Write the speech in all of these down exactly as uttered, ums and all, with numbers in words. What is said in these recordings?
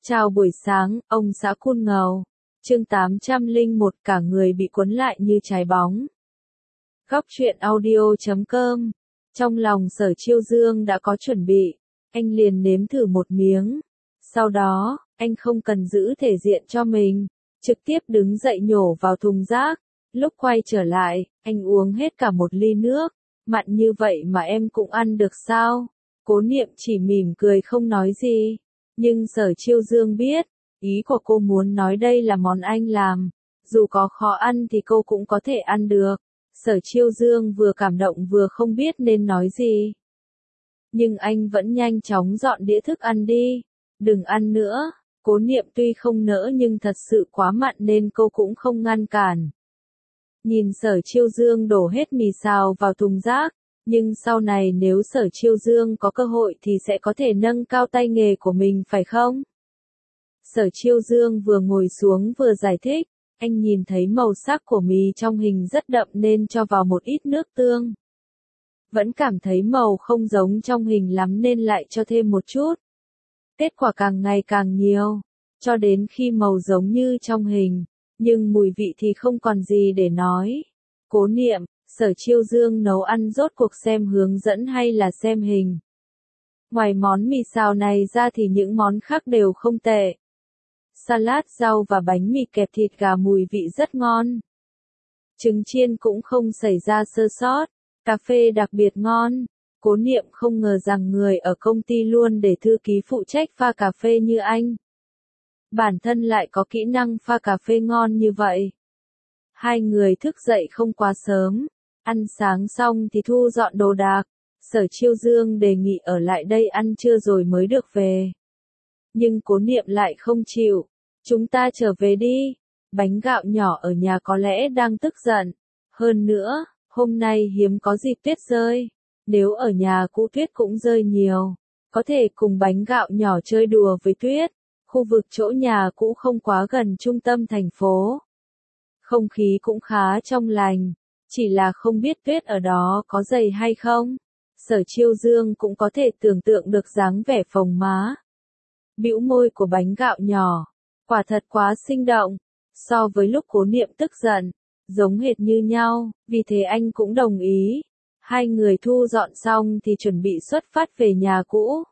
Chào buổi sáng, ông xã Cun Ngầu. Chương tám trăm lẻ một cả người bị cuốn lại như trái bóng. Góc truyện audio chấm com. Trong lòng Sở Chiêu Dương đã có chuẩn bị, anh liền nếm thử một miếng. Sau đó, anh không cần giữ thể diện cho mình, trực tiếp đứng dậy nhổ vào thùng rác. Lúc quay trở lại, anh uống hết cả một ly nước. Mặn như vậy mà em cũng ăn được sao? Cố Niệm chỉ mỉm cười không nói gì. Nhưng Sở Chiêu Dương biết, ý của cô muốn nói đây là món anh làm, dù có khó ăn thì cô cũng có thể ăn được. Sở Chiêu Dương vừa cảm động vừa không biết nên nói gì. Nhưng anh vẫn nhanh chóng dọn đĩa thức ăn đi. Đừng ăn nữa. Cố Niệm tuy không nỡ nhưng thật sự quá mặn nên cô cũng không ngăn cản. Nhìn Sở Chiêu Dương đổ hết mì xào vào thùng rác. Nhưng sau này nếu Sở Chiêu Dương có cơ hội thì sẽ có thể nâng cao tay nghề của mình phải không? Sở Chiêu Dương vừa ngồi xuống vừa giải thích, anh nhìn thấy màu sắc của mì trong hình rất đậm nên cho vào một ít nước tương. Vẫn cảm thấy màu không giống trong hình lắm nên lại cho thêm một chút. Kết quả càng ngày càng nhiều, cho đến khi màu giống như trong hình, nhưng mùi vị thì không còn gì để nói. Cố Niệm, Sở Chiêu Dương nấu ăn rốt cuộc xem hướng dẫn hay là xem hình. Ngoài món mì xào này ra thì những món khác đều không tệ. Salad rau và bánh mì kẹp thịt gà mùi vị rất ngon. Trứng chiên cũng không xảy ra sơ sót. Cà phê đặc biệt ngon. Cố Niệm không ngờ rằng người ở công ty luôn để thư ký phụ trách pha cà phê như anh. Bản thân lại có kỹ năng pha cà phê ngon như vậy. Hai người thức dậy không quá sớm. Ăn sáng xong thì thu dọn đồ đạc. Sở Chiêu Dương đề nghị ở lại đây ăn trưa rồi mới được về. Nhưng Cố Niệm lại không chịu. Chúng ta trở về đi. Bánh gạo nhỏ ở nhà có lẽ đang tức giận. Hơn nữa, hôm nay hiếm có dịp tuyết rơi. Nếu ở nhà cũ tuyết cũng rơi nhiều. Có thể cùng bánh gạo nhỏ chơi đùa với tuyết. Khu vực chỗ nhà cũ không quá gần trung tâm thành phố. Không khí cũng khá trong lành. Chỉ là không biết tuyết ở đó có dày hay không. Sở Chiêu Dương cũng có thể tưởng tượng được dáng vẻ phồng má. Bĩu môi của bánh gạo nhỏ. Quả thật quá sinh động. So với lúc Cố Niệm tức giận. Giống hệt như nhau. Vì thế anh cũng đồng ý. Hai người thu dọn xong thì chuẩn bị xuất phát về nhà cũ.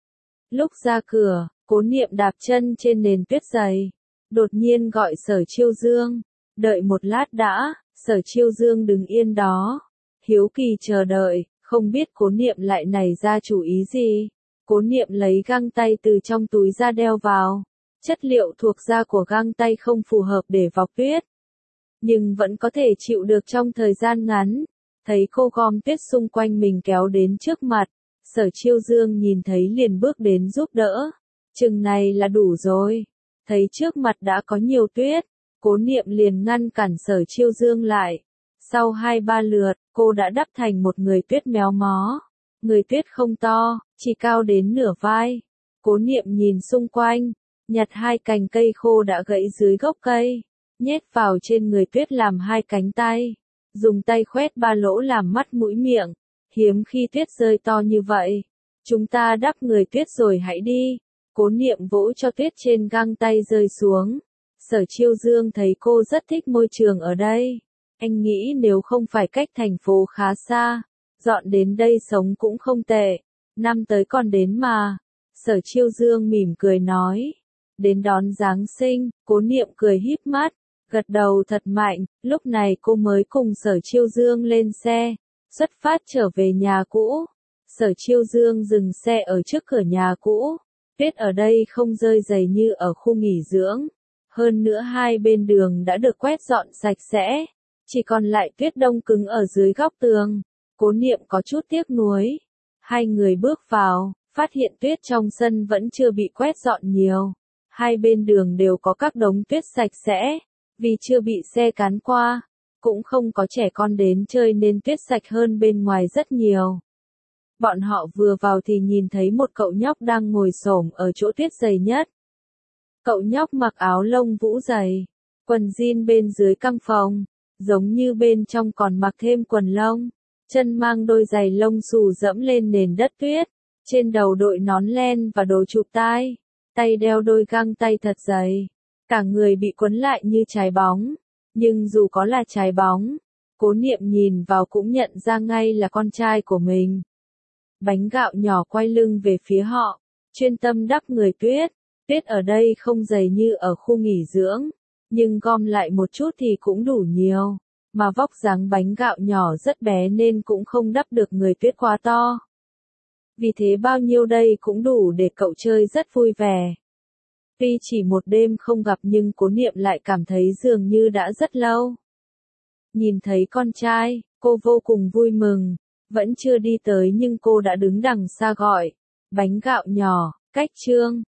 Lúc ra cửa, Cố Niệm đạp chân trên nền tuyết dày. Đột nhiên gọi Sở Chiêu Dương. Đợi một lát đã. Sở Chiêu Dương đứng yên đó. Hiếu kỳ chờ đợi, không biết Cố Niệm lại nảy ra chủ ý gì. Cố Niệm lấy găng tay từ trong túi ra đeo vào. Chất liệu thuộc da của găng tay không phù hợp để vọc tuyết. Nhưng vẫn có thể chịu được trong thời gian ngắn. Thấy cô gom tuyết xung quanh mình kéo đến trước mặt. Sở Chiêu Dương nhìn thấy liền bước đến giúp đỡ. Chừng này là đủ rồi. Thấy trước mặt đã có nhiều tuyết. Cố Niệm liền ngăn cản Sở Chiêu Dương lại. Sau hai ba lượt, cô đã đắp thành một người tuyết méo mó. Người tuyết không to, chỉ cao đến nửa vai. Cố Niệm nhìn xung quanh, nhặt hai cành cây khô đã gãy dưới gốc cây, nhét vào trên người tuyết làm hai cánh tay. Dùng tay khoét ba lỗ làm mắt mũi miệng. Hiếm khi tuyết rơi to như vậy. Chúng ta đắp người tuyết rồi hãy đi. Cố Niệm vỗ cho tuyết trên găng tay rơi xuống. Sở Chiêu Dương thấy cô rất thích môi trường ở đây. Anh nghĩ nếu không phải cách thành phố khá xa, dọn đến đây sống cũng không tệ. Năm tới còn đến mà. Sở Chiêu Dương mỉm cười nói. Đến đón Giáng sinh, Cố Niệm cười híp mắt, gật đầu thật mạnh. Lúc này cô mới cùng Sở Chiêu Dương lên xe, xuất phát trở về nhà cũ. Sở Chiêu Dương dừng xe ở trước cửa nhà cũ. Tuyết ở đây không rơi dày như ở khu nghỉ dưỡng. Hơn nữa hai bên đường đã được quét dọn sạch sẽ. Chỉ còn lại tuyết đông cứng ở dưới góc tường. Cố Niệm có chút tiếc nuối. Hai người bước vào, phát hiện tuyết trong sân vẫn chưa bị quét dọn nhiều. Hai bên đường đều có các đống tuyết sạch sẽ. Vì chưa bị xe cán qua. Cũng không có trẻ con đến chơi nên tuyết sạch hơn bên ngoài rất nhiều. Bọn họ vừa vào thì nhìn thấy một cậu nhóc đang ngồi xổm ở chỗ tuyết dày nhất. Cậu nhóc mặc áo lông vũ dày, quần jean bên dưới căng phồng, giống như bên trong còn mặc thêm quần lông. Chân mang đôi giày lông xù dẫm lên nền đất tuyết, trên đầu đội nón len và đồ chụp tai. tay đeo đôi găng tay thật dày, cả người bị quấn lại như trái bóng, nhưng dù có là trái bóng, Cố Niệm nhìn vào cũng nhận ra ngay là con trai của mình. Bánh gạo nhỏ quay lưng về phía họ, chuyên tâm đắp người Tuyết. Tuyết ở đây không dày như ở khu nghỉ dưỡng, nhưng gom lại một chút thì cũng đủ nhiều, mà vóc dáng bánh gạo nhỏ rất bé nên cũng không đắp được người Tuyết quá to. Vì thế bao nhiêu đây cũng đủ để cậu chơi rất vui vẻ. Tuy chỉ một đêm không gặp nhưng Cố Niệm lại cảm thấy dường như đã rất lâu. Nhìn thấy con trai, cô vô cùng vui mừng, vẫn chưa đi tới nhưng cô đã đứng đằng xa gọi, bánh gạo nhỏ, cách Trương.